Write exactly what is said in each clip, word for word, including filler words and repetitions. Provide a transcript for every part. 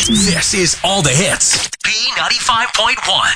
This is All the Hits. B ninety-five point one.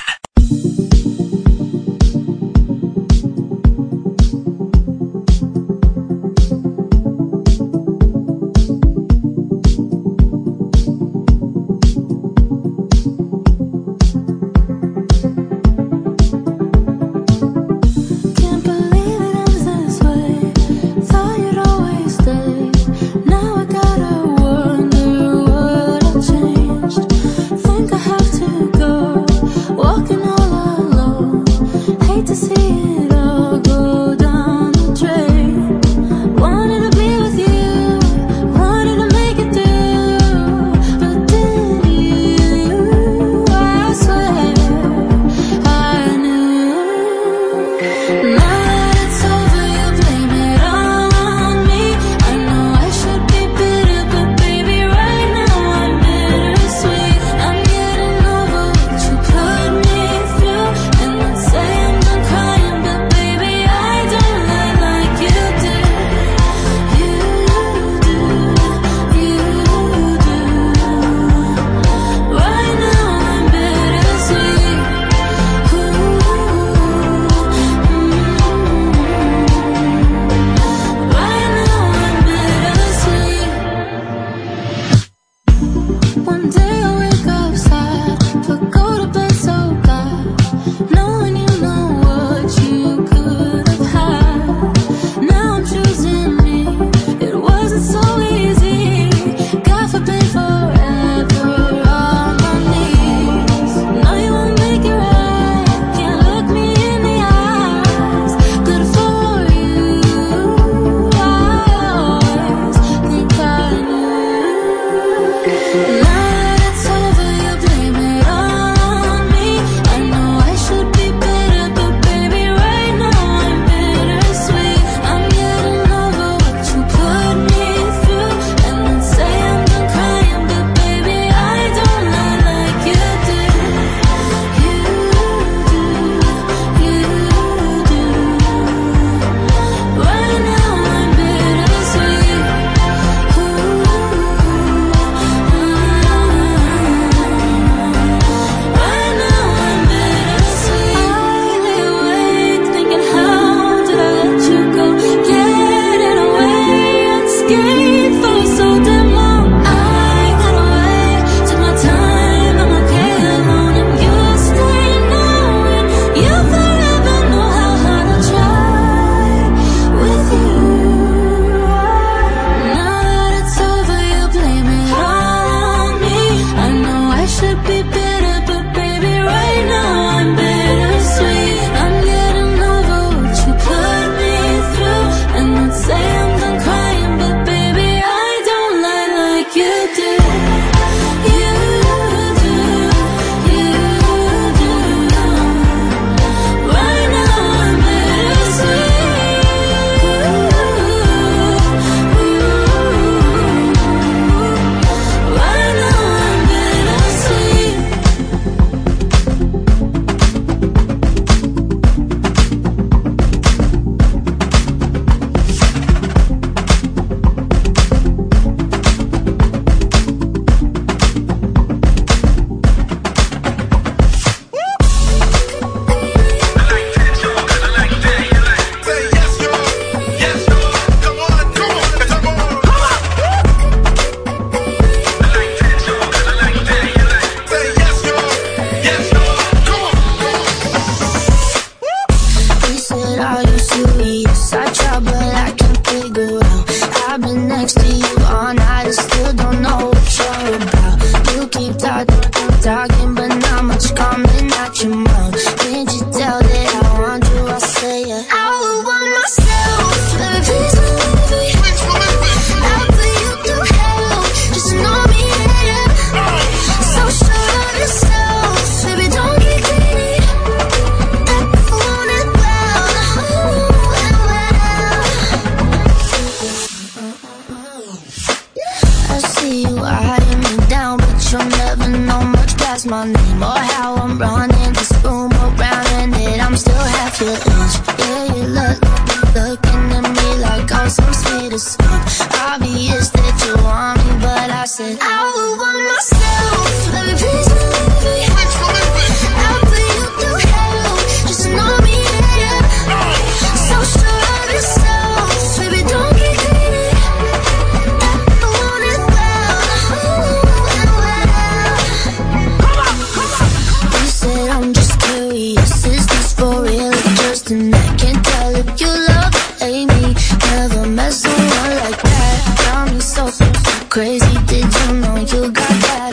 my name or how I'm running this room around in it. I'm still half your age. Yeah, you look, looking at me like I'm some sweet as fuck. Obvious that you want me, but I said I would want myself.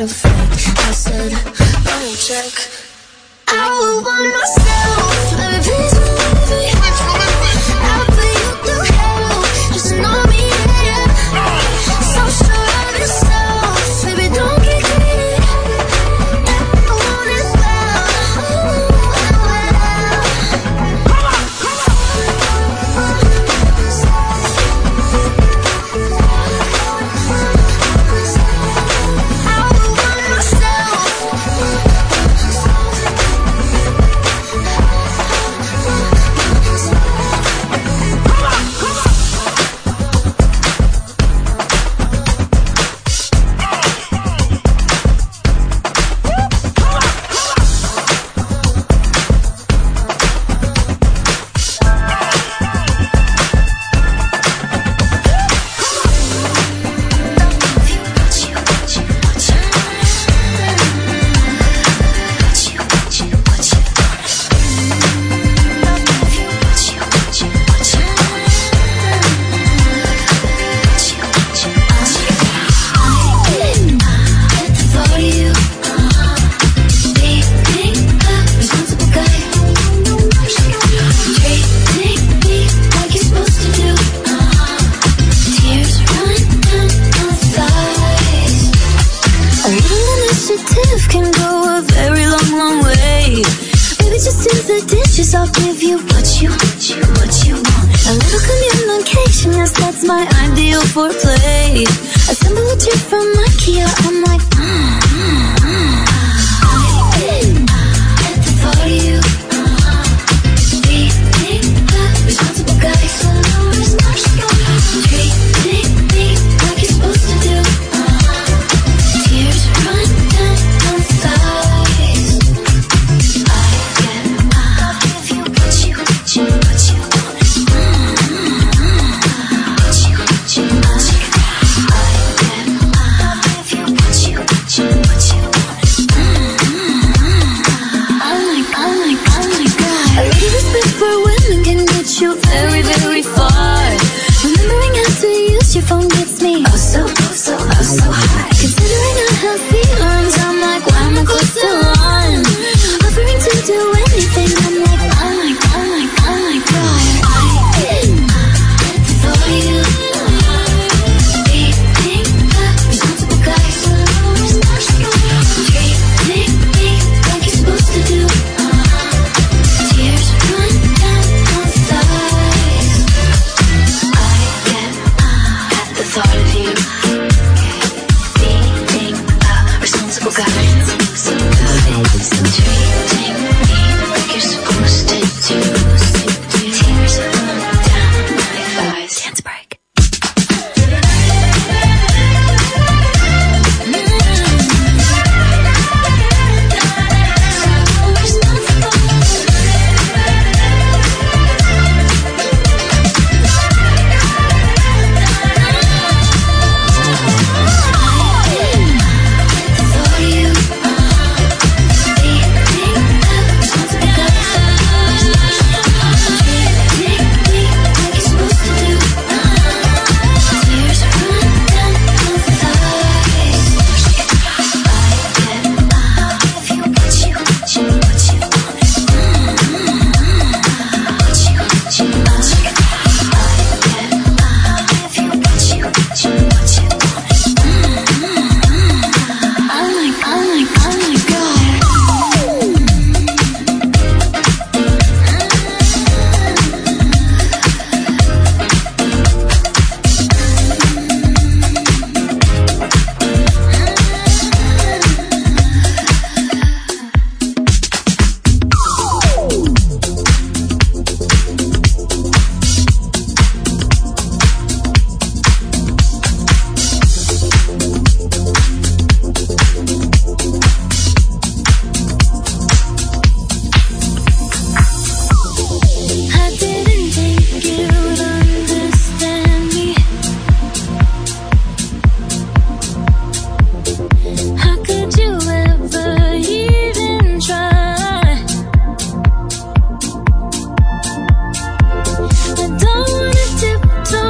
a fake. I said, let me check. I would want myself. Let me please believe me. I'll put you through hell. Just to know me, yeah. So sure of yourself. Baby, don't get greedy. I want it well. Come on, come on. I would want myself. I'll give you what you, what you, what you want. A little communication, yes, that's my ideal foreplay. Assemble a trip from IKEA, I'm like, mm, mm, mm. At the thought of you, uh-huh. Treating a responsible guy, so responsible. Treating me like you're supposed to do, uh-huh. Tears run down my thighs. I get up. What you, what you, what you want? Mm-hmm. What you, what you, what you want? I get up if you what you, what you, what you want? Mm-hmm. Oh my, oh my, oh my God. A little respect for women can get you very, very far. Remembering how to use your phone gets me oh so, oh so, oh so high. Considering I have feelings, I'm like, why am I close to one? Offering to do anything, I'm like, oh my, oh my, oh my God. I at the thought of you, being a responsible guy, so responsible. Treating me like you're supposed to do, uh-huh. Tears run down my thighs. I get uh, at the thought of you, being a responsible guy, so treating me like you're supposed to do. Tears run down my thighs. Dance break.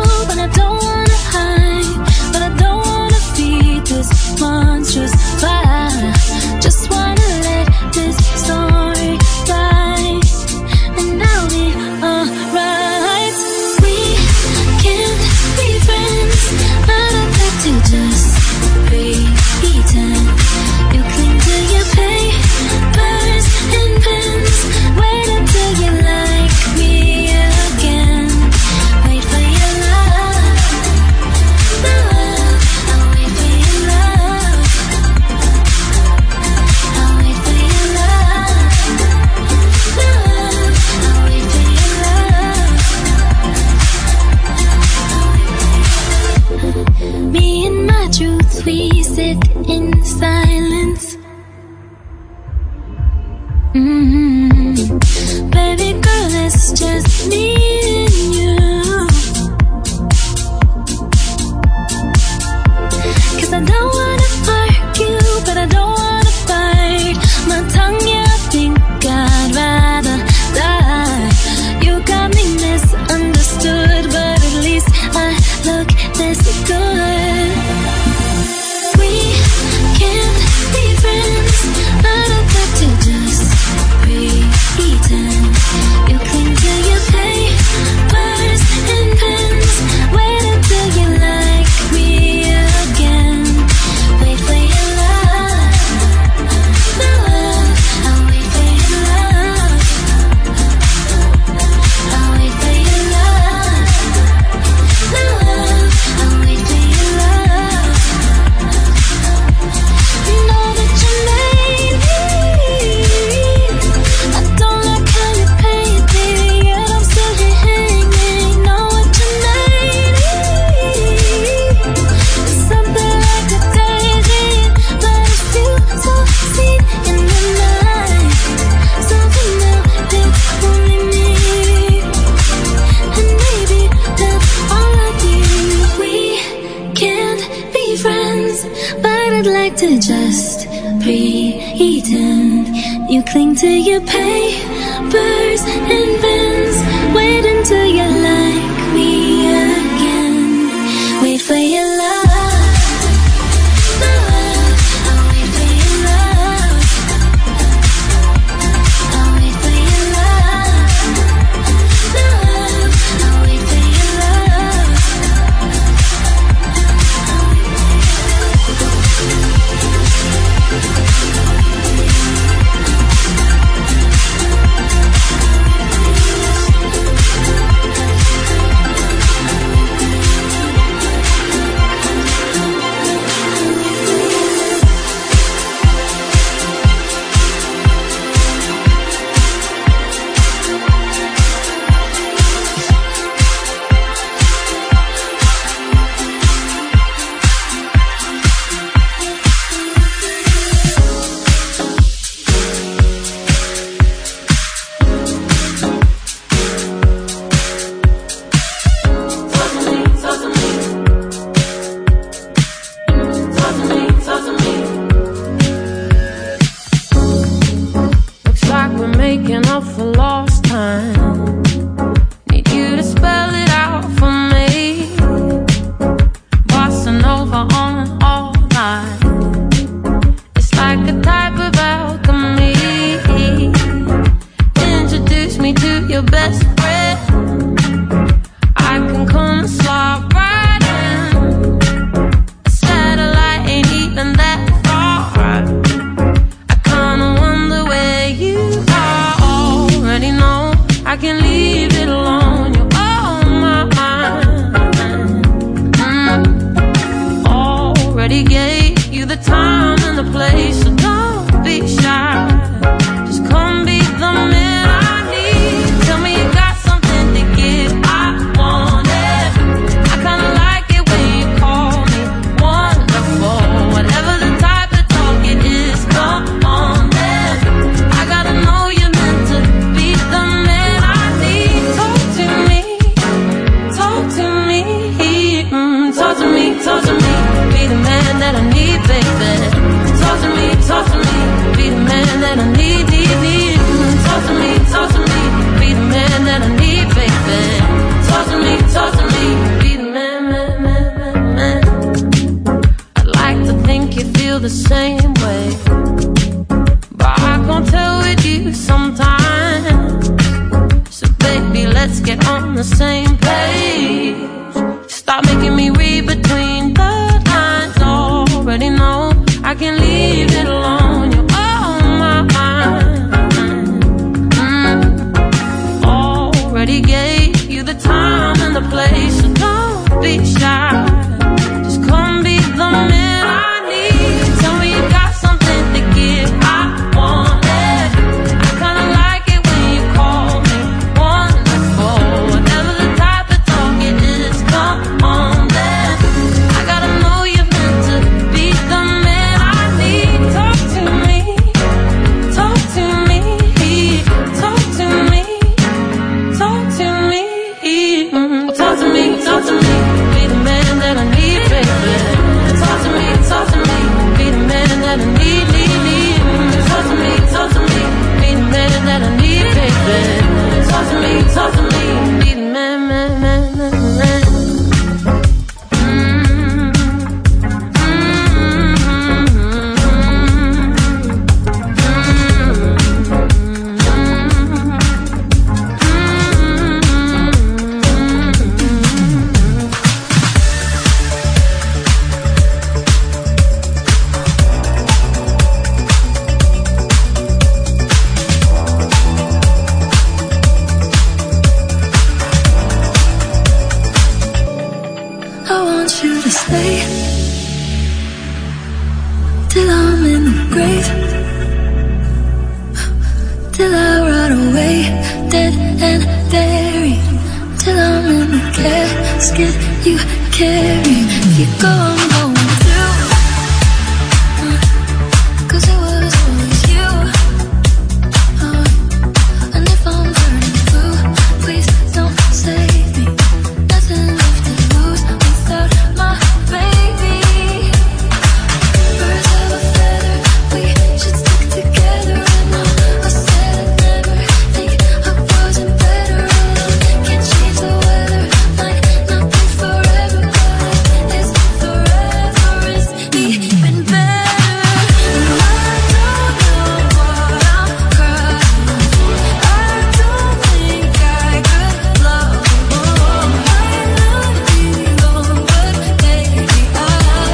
monstrous fire. Mm-hmm. Baby girl, it's just me and you. 'Cause I don't wanna argue, but I don't wanna fight. My tongue, yeah, I think I'd rather die. You got me misunderstood, but at least I look this good. We can't be friends, but I'd like to just pretend. You cling to your papers and pens. Wait until you like me again. Wait for your love, no love. I'll wait for your love. I'll wait for your love, no love. I'll wait for your love. You know that you made me. I don't like how you pay it, baby, yet I'm still here hanging. Know what you made me. It's something like a daydream, but it feels so sweet in the night. Something melted only me, and maybe that's all I need. We can't be friends, but I'd like to just pretend. You cling to your papers and pens. Wait until you like me again. Wait for your love, no love. I'll wait for your love. I'll wait for your love, no love. I'll wait for your love. Looks like we're making up for lost time. Need you to spell it out for me. Bossing over on all night. It's like a type of alchemy. Introduce me to your best friend. I can come and slide right in. A satellite ain't even that far. I kinda wonder where you are. Already know I can leave it alone. You're on my mind. Mm. Already gave you the time and the place, so don't be shy. Just come be the man I need. Tell me you got something to give. I want it. I kinda like it when you call me wonderful. Whatever the type of talk it is, come on then. I gotta know you're meant to be the man I need. Talk to me, talk to me, mm, talk to me, talk to me. Be the man that I need, baby. Talk to me, talk to me. Be the man that I need, need, need. Mm, talk to me, talk to me. Be the man that I need, baby. Talk to me, talk to me. Be the man, man, man, man, man. I'd like to think you feel the same way, but I can't tell with you sometimes. So baby, let's get on the same page. Stop making me read between the lines. Already know I can leave it alone. You're on my mind. Mm. Already gave you the time and the place, so don't be shy. Just come be the man I need. Tell me you got something to give. I want it. I kinda like it when you call me wonderful. Whatever the type of talk it is, come on then. and daring. Till I'm in the casket you carry. If you go, I'm going through. uh, Cause it was always you. uh, And if I'm burning through, please don't save me. Nothing left to lose without my baby. Birds of a feather, we should stick together. And I said I'd never think I wasn't better alone. Can't change the weather, might not be forever, but it's forever is even better. And I don't know what I'm crying for. I don't think I could love you more. Might not be long, but baby I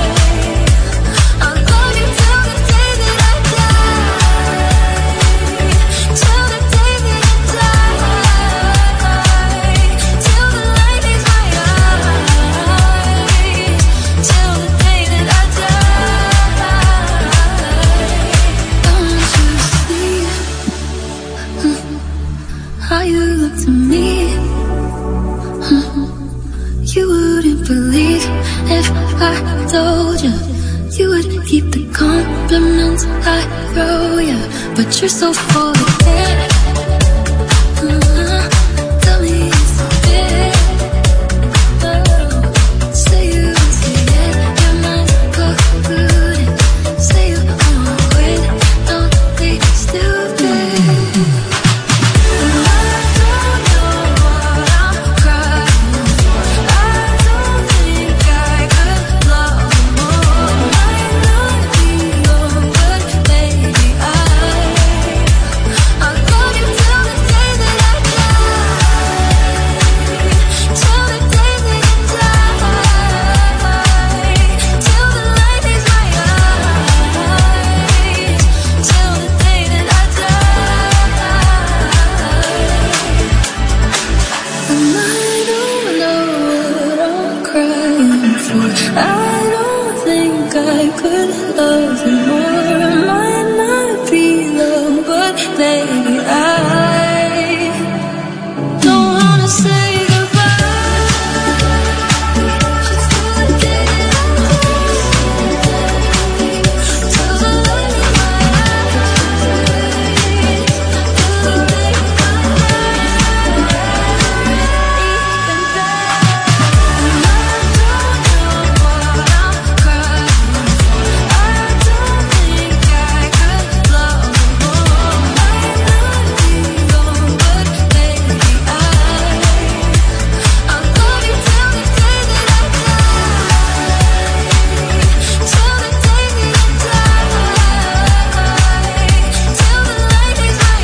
I'll love you till the day that I die. Till the day that I die. Till the light leaves my eyes. Till the day that I die. Don't you see how you look to me? You wouldn't believe if I told you. You would keep the compliments I throw you. But you're so full of it. uh, Tell me if you did. Oh, say you would say it, your mind's polluted. Say you wanna quit, don't be stupid. And I don't know what I'm crying for. I don't think I could love you more. Might not be long, but baby I I'll love you till the day that I die. Till the day that I die. Till the light leaves my eyes. Till the day that I die. And I don't know what I'm crying for. I don't think I could love you more. I might not be long, but baby I don't wanna say goodbye. Just till the day that I die. Till the light leaves my eyes. Till the day that I die. Even better. And I don't know what I'm crying for. I don't think I could love you more. Might not be long, but baby I I'll love you till the day that I die. Till the day that I die. Till the light leaves my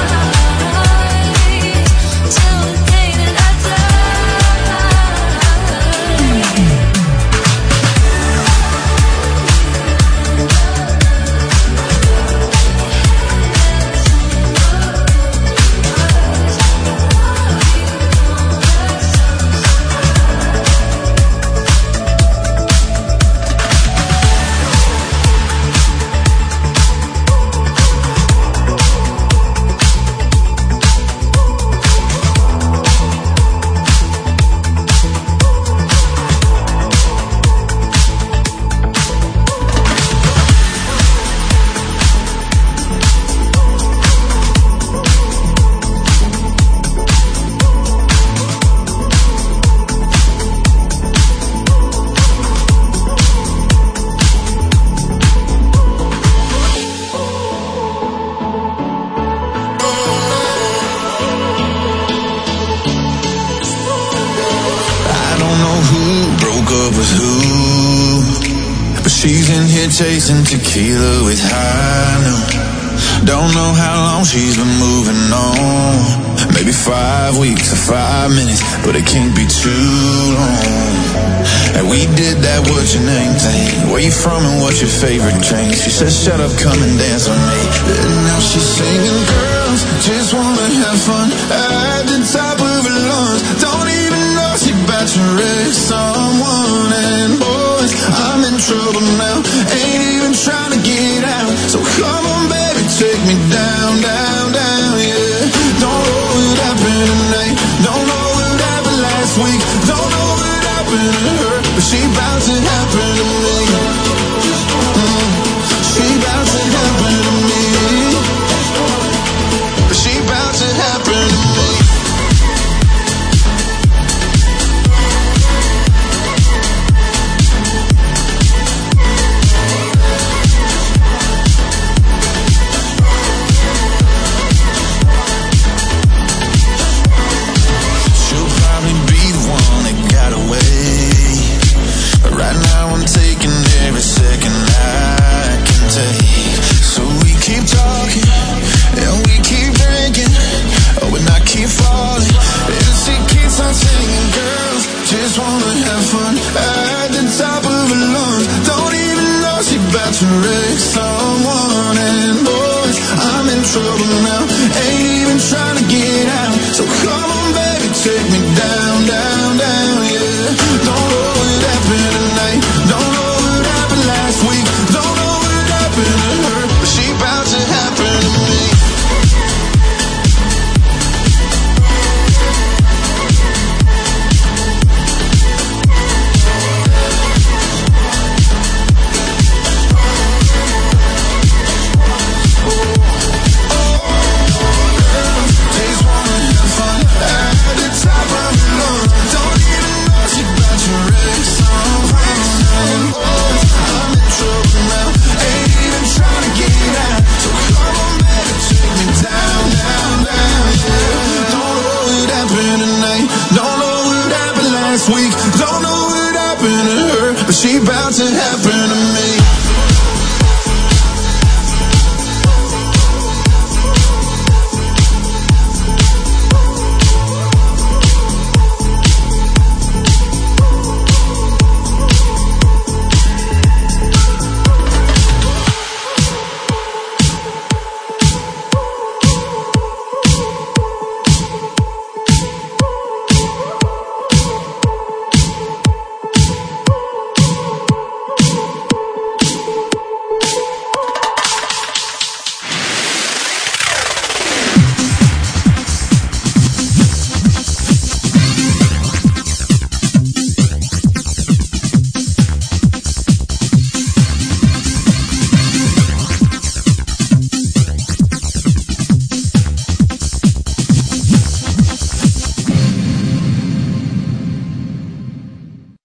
eyes. Till the day that I I don't know who broke up with who, but she's in here chasing tequila with high noon. Don't know how long she's been moving on. Maybe five weeks or five minutes, but it can't be too long. And we did that what's your name thing. Where you from and what's your favorite drink? She said shut up, come and dance with me. And now she's singing, girls just wanna have fun at the top of her lungs. Don't even know she about to wreck someone. And boys, I'm in trouble now, ain't even trying to get out. So come on baby, take me down, down, down, yeah. Don't hold it up in happened to her, but she bout to happen to me. Mm. She bout to happen to me, but she bout to happen to me. Right now I'm taking every second I can take. So we keep talking and we keep drinking, oh, and I keep falling, and she keeps on singing. Girls just wanna have fun at the top of her lungs, don't even know she about to wreck someone. And boys, I'm in trouble now, ain't even trying to get out. So come on baby, take me down, down, down, yeah. Don't know what happened tonight, don't know what happened last week, don't know what happened to her, but she bout to happen to me. Week, don't know what happened to her, but she bout to happen to me.